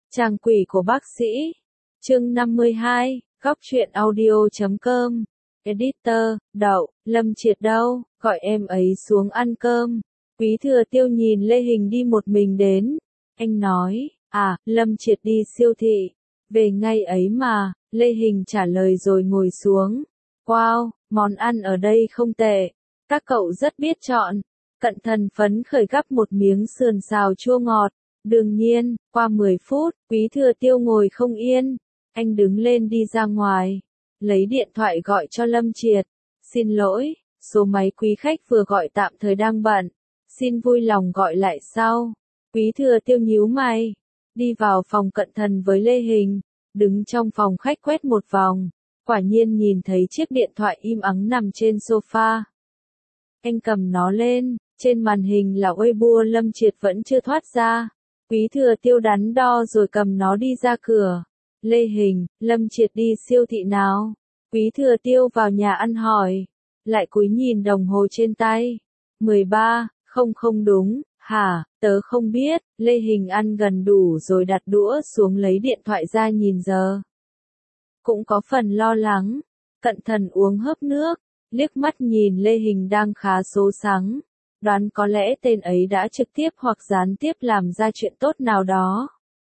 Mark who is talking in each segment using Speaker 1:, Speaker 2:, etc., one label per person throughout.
Speaker 1: Chàng quỷ của bác sĩ. Chương 52, góc truyện audio.com. Editor, Đậu, Lâm Triệt đâu, gọi em ấy xuống ăn cơm. Quý Thừa Tiêu nhìn Lê Hình đi một mình đến. Anh nói, Lâm Triệt đi siêu thị. Về ngay ấy mà, Lê Hình trả lời rồi ngồi xuống. Wow, món ăn ở đây không tệ. Các cậu rất biết chọn. Cận Thần phấn khởi gắp một miếng sườn xào chua ngọt. Đương nhiên, qua 10 phút, Quý Thừa Tiêu ngồi không yên. Anh đứng lên đi ra ngoài, lấy điện thoại gọi cho Lâm Triệt. Xin lỗi, số máy quý khách vừa gọi tạm thời đang bận. Xin vui lòng gọi lại sau. Quý Thừa Tiêu nhíu mày, đi vào phòng Cận Thần với Lê Hình, đứng trong phòng khách quét một vòng. Quả nhiên nhìn thấy chiếc điện thoại im ắng nằm trên sofa. Anh cầm nó lên, trên màn hình là Weibo Lâm Triệt vẫn chưa thoát ra. Quý Thừa Tiêu đắn đo rồi cầm nó đi ra cửa. Lê Hình, Lâm Triệt đi siêu thị nào? Quý Thừa Tiêu vào nhà ăn hỏi. Lại cúi nhìn đồng hồ trên tay. 13, không đúng, hả, tớ không biết. Lê Hình ăn gần đủ rồi đặt đũa xuống lấy điện thoại ra nhìn giờ. Cũng có phần lo lắng. Cận Thần uống hớp nước, liếc mắt nhìn Lê Hình đang khá sốt sắng. Đoán có lẽ tên ấy đã trực tiếp hoặc gián tiếp làm ra chuyện tốt nào đó.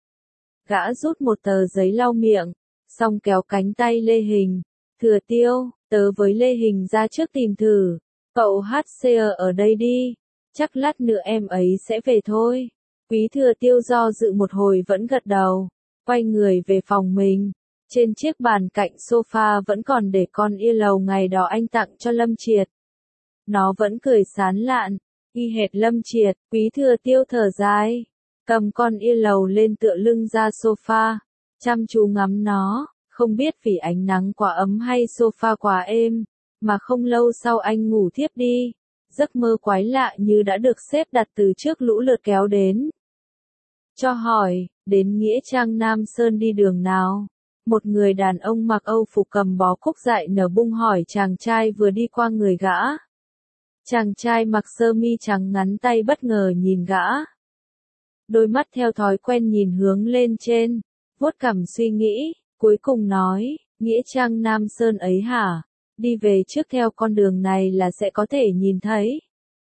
Speaker 1: Gã rút một tờ giấy lau miệng, xong kéo cánh tay Lê Hình. Thừa Tiêu, tớ với Lê Hình ra trước tìm thử. Cậu HCR ở đây đi, chắc lát nữa em ấy sẽ về thôi. Quý Thừa Tiêu do dự một hồi vẫn gật đầu, quay người về phòng mình. Trên chiếc bàn cạnh sofa vẫn còn để con ia lầu ngày đó anh tặng cho Lâm Triệt. Nó vẫn cười sán lạn, y hệt Lâm Triệt. Quý Thừa Tiêu thở dài, cầm con ia lầu lên tựa lưng ra sofa, chăm chú ngắm nó, không biết vì ánh nắng quá ấm hay sofa quá êm, mà không lâu sau anh ngủ thiếp đi. Giấc mơ quái lạ như đã được xếp đặt từ trước lũ lượt kéo đến. Cho hỏi, đến Nghĩa Trang Nam Sơn đi đường nào? Một người đàn ông mặc Âu phục cầm bó cúc dại nở bung hỏi chàng trai vừa đi qua người gã. Chàng trai mặc sơ mi trắng ngắn tay bất ngờ nhìn gã. Đôi mắt theo thói quen nhìn hướng lên trên, vuốt cằm suy nghĩ, cuối cùng nói, Nghĩa Trang Nam Sơn ấy hả? Đi về trước theo con đường này là sẽ có thể nhìn thấy.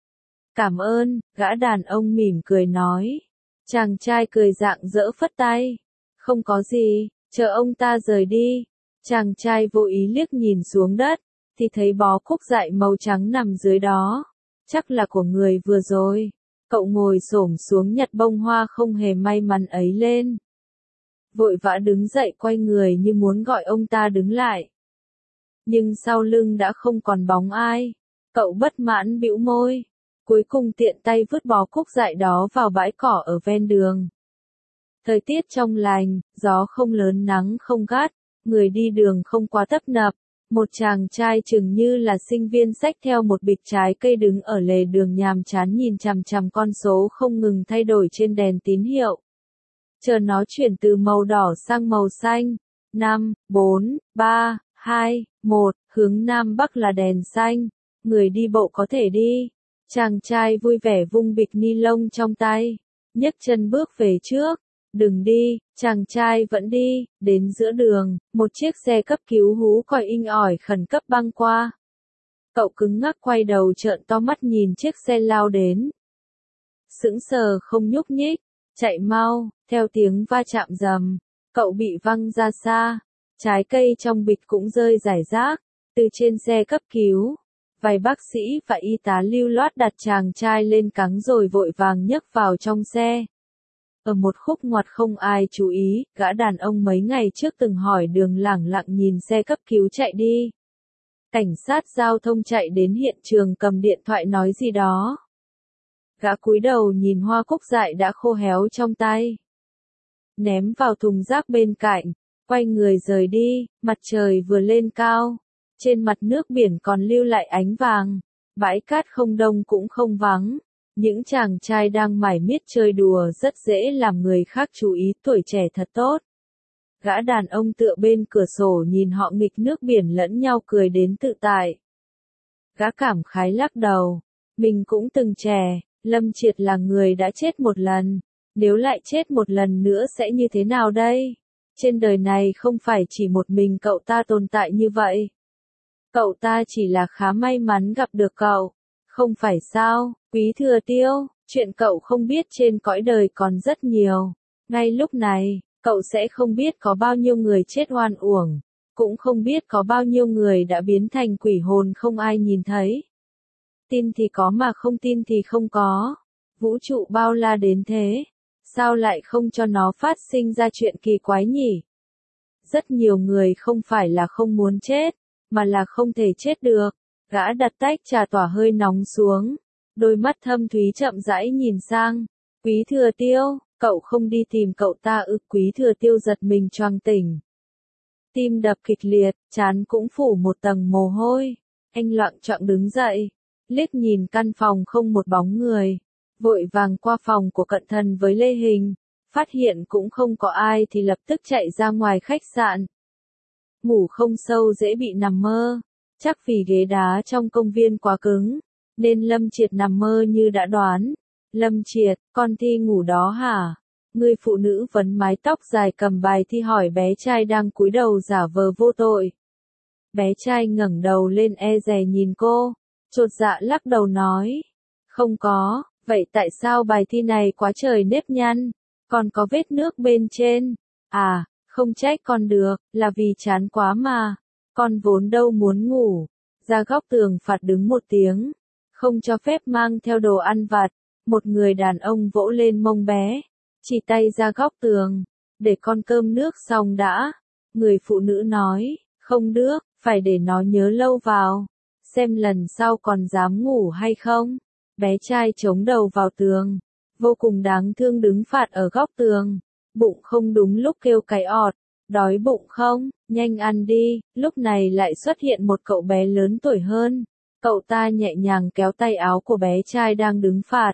Speaker 1: Cảm ơn, gã đàn ông mỉm cười nói. Chàng trai cười rạng rỡ phất tay. Không có gì, chờ ông ta rời đi. Chàng trai vô ý liếc nhìn xuống đất, thì thấy bó cúc dại màu trắng nằm dưới đó. Chắc là của người vừa rồi. Cậu ngồi xổm xuống nhặt bông hoa không hề may mắn ấy lên. Vội vã đứng dậy quay người như muốn gọi ông ta đứng lại. Nhưng sau lưng đã không còn bóng ai. Cậu bất mãn bĩu môi. Cuối cùng tiện tay vứt bó cúc dại đó vào bãi cỏ ở ven đường. Thời tiết trong lành, gió không lớn nắng không gắt, người đi đường không quá tấp nập. Một chàng trai chừng như là sinh viên xách theo một bịch trái cây đứng ở lề đường nhàm chán nhìn chằm chằm con số không ngừng thay đổi trên đèn tín hiệu. Chờ nó chuyển từ màu đỏ sang màu xanh. 5, 4, 3, 2, 1, hướng Nam Bắc là đèn xanh. Người đi bộ có thể đi. Chàng trai vui vẻ vung bịch ni lông trong tay, nhấc chân bước về trước. Đừng đi, chàng trai vẫn đi, đến giữa đường, một chiếc xe cấp cứu hú còi inh ỏi khẩn cấp băng qua. Cậu cứng ngắc quay đầu trợn to mắt nhìn chiếc xe lao đến. Sững sờ không nhúc nhích, chạy mau, theo tiếng va chạm rầm, cậu bị văng ra xa, trái cây trong bịch cũng rơi rải rác, từ trên xe cấp cứu. Vài bác sĩ và y tá lưu loát đặt chàng trai lên cáng rồi vội vàng nhấc vào trong xe. Ở một khúc ngoặt không ai chú ý, gã đàn ông mấy ngày trước từng hỏi đường lẳng lặng nhìn xe cấp cứu chạy đi. Cảnh sát giao thông chạy đến hiện trường cầm điện thoại nói gì đó. Gã cúi đầu nhìn hoa cúc dại đã khô héo trong tay. Ném vào thùng rác bên cạnh, quay người rời đi, mặt trời vừa lên cao. Trên mặt nước biển còn lưu lại ánh vàng, bãi cát không đông cũng không vắng. Những chàng trai đang mải miết chơi đùa rất dễ làm người khác chú ý, tuổi trẻ thật tốt. Gã đàn ông tựa bên cửa sổ nhìn họ nghịch nước biển lẫn nhau cười đến tự tại. Gã cảm khái lắc đầu, mình cũng từng trẻ, Lâm Triệt là người đã chết một lần, Nếu lại chết một lần nữa sẽ như thế nào đây? Trên đời này không phải chỉ một mình cậu ta tồn tại như vậy. Cậu ta chỉ là khá may mắn gặp được cậu. Không phải sao, Quý Thừa Tiêu, chuyện cậu không biết trên cõi đời còn rất nhiều. Ngay lúc này, cậu sẽ không biết có bao nhiêu người chết oan uổng, cũng không biết có bao nhiêu người đã biến thành quỷ hồn không ai nhìn thấy. Tin thì có mà không tin thì không có. Vũ trụ bao la đến thế, sao lại không cho nó phát sinh ra chuyện kỳ quái nhỉ? Rất nhiều người không phải là không muốn chết, mà là không thể chết được. Gã đặt tách trà tỏa hơi nóng xuống, đôi mắt thâm thúy chậm rãi nhìn sang. Quý Thừa Tiêu, cậu không đi tìm cậu ta ư? Quý Thừa Tiêu giật mình choàng tỉnh. Tim đập kịch liệt, trán cũng phủ một tầng mồ hôi. Anh loạng choạng đứng dậy, liếc nhìn căn phòng không một bóng người, vội vàng qua phòng của Cận Thần với Lê Hình, phát hiện cũng không có ai thì lập tức chạy ra ngoài khách sạn. Ngủ không sâu dễ bị nằm mơ, chắc vì ghế đá trong công viên quá cứng, nên Lâm Triệt nằm mơ như đã đoán. Lâm Triệt, con thi ngủ đó hả? Người phụ nữ vấn mái tóc dài cầm bài thi hỏi bé trai đang cúi đầu giả vờ vô tội. Bé trai ngẩng đầu lên e dè nhìn cô, chột dạ lắc đầu nói. Không có, vậy tại sao bài thi này quá trời nếp nhăn, còn có vết nước bên trên? À, không trách con được, là vì chán quá mà. Con vốn đâu muốn ngủ. Ra góc tường phạt đứng một tiếng. Không cho phép mang theo đồ ăn vặt. Một người đàn ông vỗ lên mông bé, chỉ tay ra góc tường, để con cơm nước xong đã. Người phụ nữ nói, không được, phải để nó nhớ lâu vào, xem lần sau còn dám ngủ hay không. Bé trai chống đầu vào tường, vô cùng đáng thương đứng phạt ở góc tường, bụng không đúng lúc kêu cái ọt, đói bụng không, nhanh ăn đi. Lúc này lại xuất hiện một cậu bé lớn tuổi hơn, cậu ta nhẹ nhàng kéo tay áo của bé trai đang đứng phạt,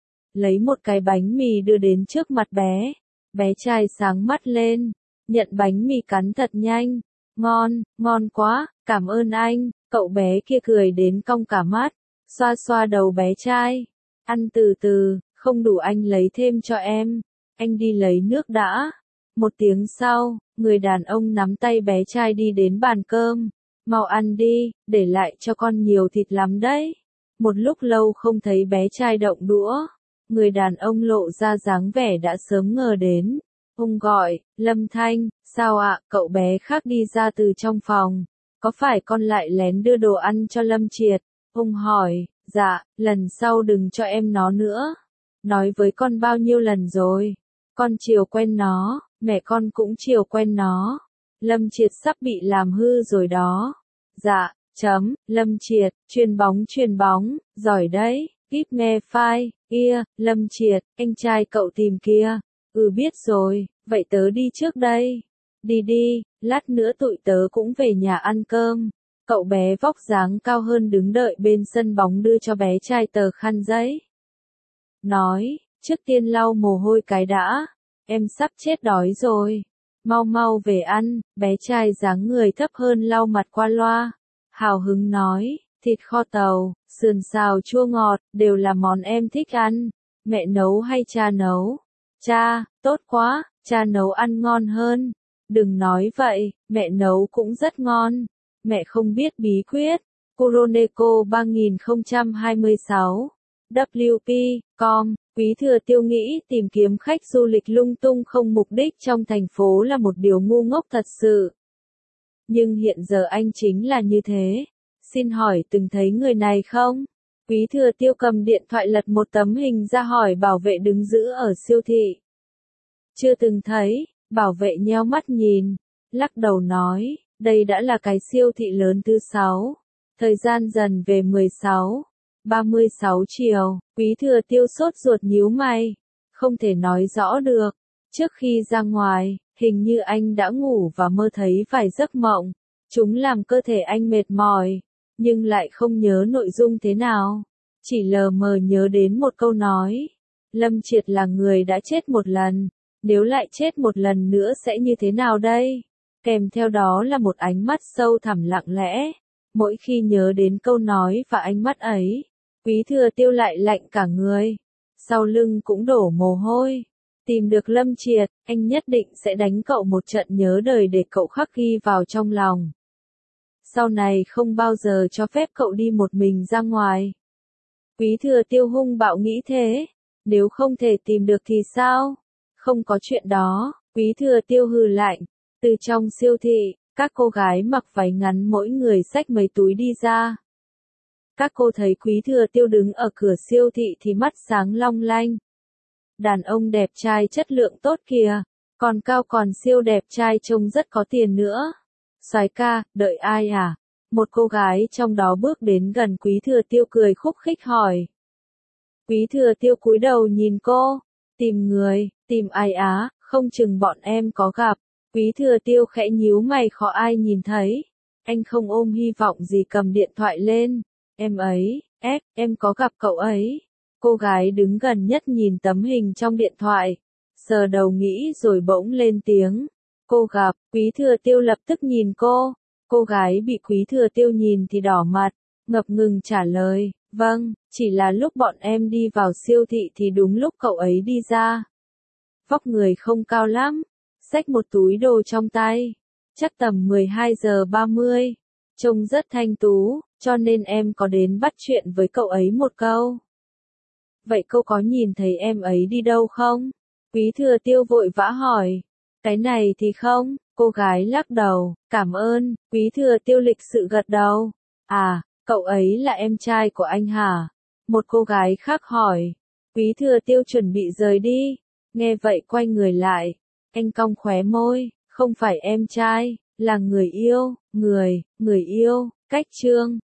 Speaker 1: lấy một cái bánh mì đưa đến trước mặt bé. Bé trai sáng mắt lên, nhận bánh mì cắn thật nhanh. Ngon, ngon quá, cảm ơn anh. Cậu bé kia cười đến cong cả mắt, xoa xoa đầu bé trai. Ăn từ từ, không đủ anh lấy thêm cho em. Anh đi lấy nước đã. Một tiếng sau, người đàn ông nắm tay bé trai đi đến bàn cơm. Mau ăn đi, để lại cho con nhiều thịt lắm đấy. Một lúc lâu không thấy bé trai động đũa, người đàn ông lộ ra dáng vẻ đã sớm ngờ đến. Ông gọi, Lâm Thanh, sao ạ? Cậu bé khác đi ra từ trong phòng. Có phải con lại lén đưa đồ ăn cho Lâm Triệt? Ông hỏi, dạ, lần sau đừng cho em nó nữa. Nói với con bao nhiêu lần rồi? Con chiều quen nó, mẹ con cũng chiều quen nó. Lâm Triệt sắp bị làm hư rồi đó. Dạ, Lâm Triệt, chuyền bóng, giỏi đấy. Kíp nghe file, Lâm Triệt, anh trai cậu tìm kia. Biết rồi, vậy tớ đi trước đây. Đi đi, lát nữa tụi tớ cũng về nhà ăn cơm. Cậu bé vóc dáng cao hơn đứng đợi bên sân bóng đưa cho bé trai tờ khăn giấy. Nói, trước tiên lau mồ hôi cái đã. Em sắp chết đói rồi. Mau mau về ăn. Bé trai dáng người thấp hơn lau mặt qua loa. Hào hứng nói, thịt kho tàu, sườn xào chua ngọt, đều là món em thích ăn. Mẹ nấu hay cha nấu? Cha, tốt quá, cha nấu ăn ngon hơn. Đừng nói vậy, mẹ nấu cũng rất ngon. Mẹ không biết bí quyết. Kuroneko 3026 WP.com. Quý Thừa Tiêu nghĩ tìm kiếm khách du lịch lung tung không mục đích trong thành phố là một điều ngu ngốc thật sự. Nhưng hiện giờ anh chính là như thế. Xin hỏi từng thấy người này không? Quý Thừa Tiêu cầm điện thoại lật một tấm hình ra hỏi bảo vệ đứng giữ ở siêu thị. Chưa từng thấy. Bảo vệ nheo mắt nhìn, lắc đầu nói, đây đã là cái siêu thị lớn thứ 6. Thời gian dần về 16:36 chiều, Quý Thừa Tiêu sốt ruột nhíu mày, không thể nói rõ được. Trước khi ra ngoài, hình như anh đã ngủ và mơ thấy vài giấc mộng. Chúng làm cơ thể anh mệt mỏi, nhưng lại không nhớ nội dung thế nào. Chỉ lờ mờ nhớ đến một câu nói. Lâm Triệt là người đã chết một lần. Nếu lại chết một lần nữa sẽ như thế nào đây? Kèm theo đó là một ánh mắt sâu thẳm lặng lẽ. Mỗi khi nhớ đến câu nói và ánh mắt ấy, Quý Thừa Tiêu lại lạnh cả người. Sau lưng cũng đổ mồ hôi. Tìm được Lâm Triệt, anh nhất định sẽ đánh cậu một trận nhớ đời để cậu khắc ghi vào trong lòng. Sau này không bao giờ cho phép cậu đi một mình ra ngoài. Quý Thừa Tiêu hung bạo nghĩ thế. Nếu không thể tìm được thì sao? Không có chuyện đó, Quý Thừa Tiêu hừ lạnh. Từ trong siêu thị, các cô gái mặc váy ngắn mỗi người xách mấy túi đi ra. Các cô thấy Quý Thừa Tiêu đứng ở cửa siêu thị thì mắt sáng long lanh. Đàn ông đẹp trai chất lượng tốt kìa, còn cao còn siêu đẹp trai trông rất có tiền nữa. Soái ca, đợi ai à? Một cô gái trong đó bước đến gần Quý Thừa Tiêu cười khúc khích hỏi. Quý Thừa Tiêu cúi đầu nhìn cô, tìm người, tìm ai á, không chừng bọn em có gặp. Quý Thừa Tiêu khẽ nhíu mày khó ai nhìn thấy. Anh không ôm hy vọng gì cầm điện thoại lên. Em ấy, em có gặp cậu ấy. Cô gái đứng gần nhất nhìn tấm hình trong điện thoại. Sờ đầu nghĩ rồi bỗng lên tiếng. Cô gặp, Quý Thừa Tiêu lập tức nhìn cô. Cô gái bị Quý Thừa Tiêu nhìn thì đỏ mặt, ngập ngừng trả lời. Vâng, chỉ là lúc bọn em đi vào siêu thị thì đúng lúc cậu ấy đi ra. Vóc người không cao lắm, xách một túi đồ trong tay, chắc tầm 12 giờ 30, trông rất thanh tú, cho nên em có đến bắt chuyện với cậu ấy một câu. Vậy cô có nhìn thấy em ấy đi đâu không? Quý Thừa Tiêu vội vã hỏi. Cái này thì không, cô gái lắc đầu, cảm ơn, Quý Thừa Tiêu lịch sự gật đầu. À, cậu ấy là em trai của anh hả? Một cô gái khác hỏi. Quý Thừa Tiêu chuẩn bị rời đi, nghe vậy quay người lại. Anh cong khóe môi, không phải em trai, là người yêu, người yêu, cách chương.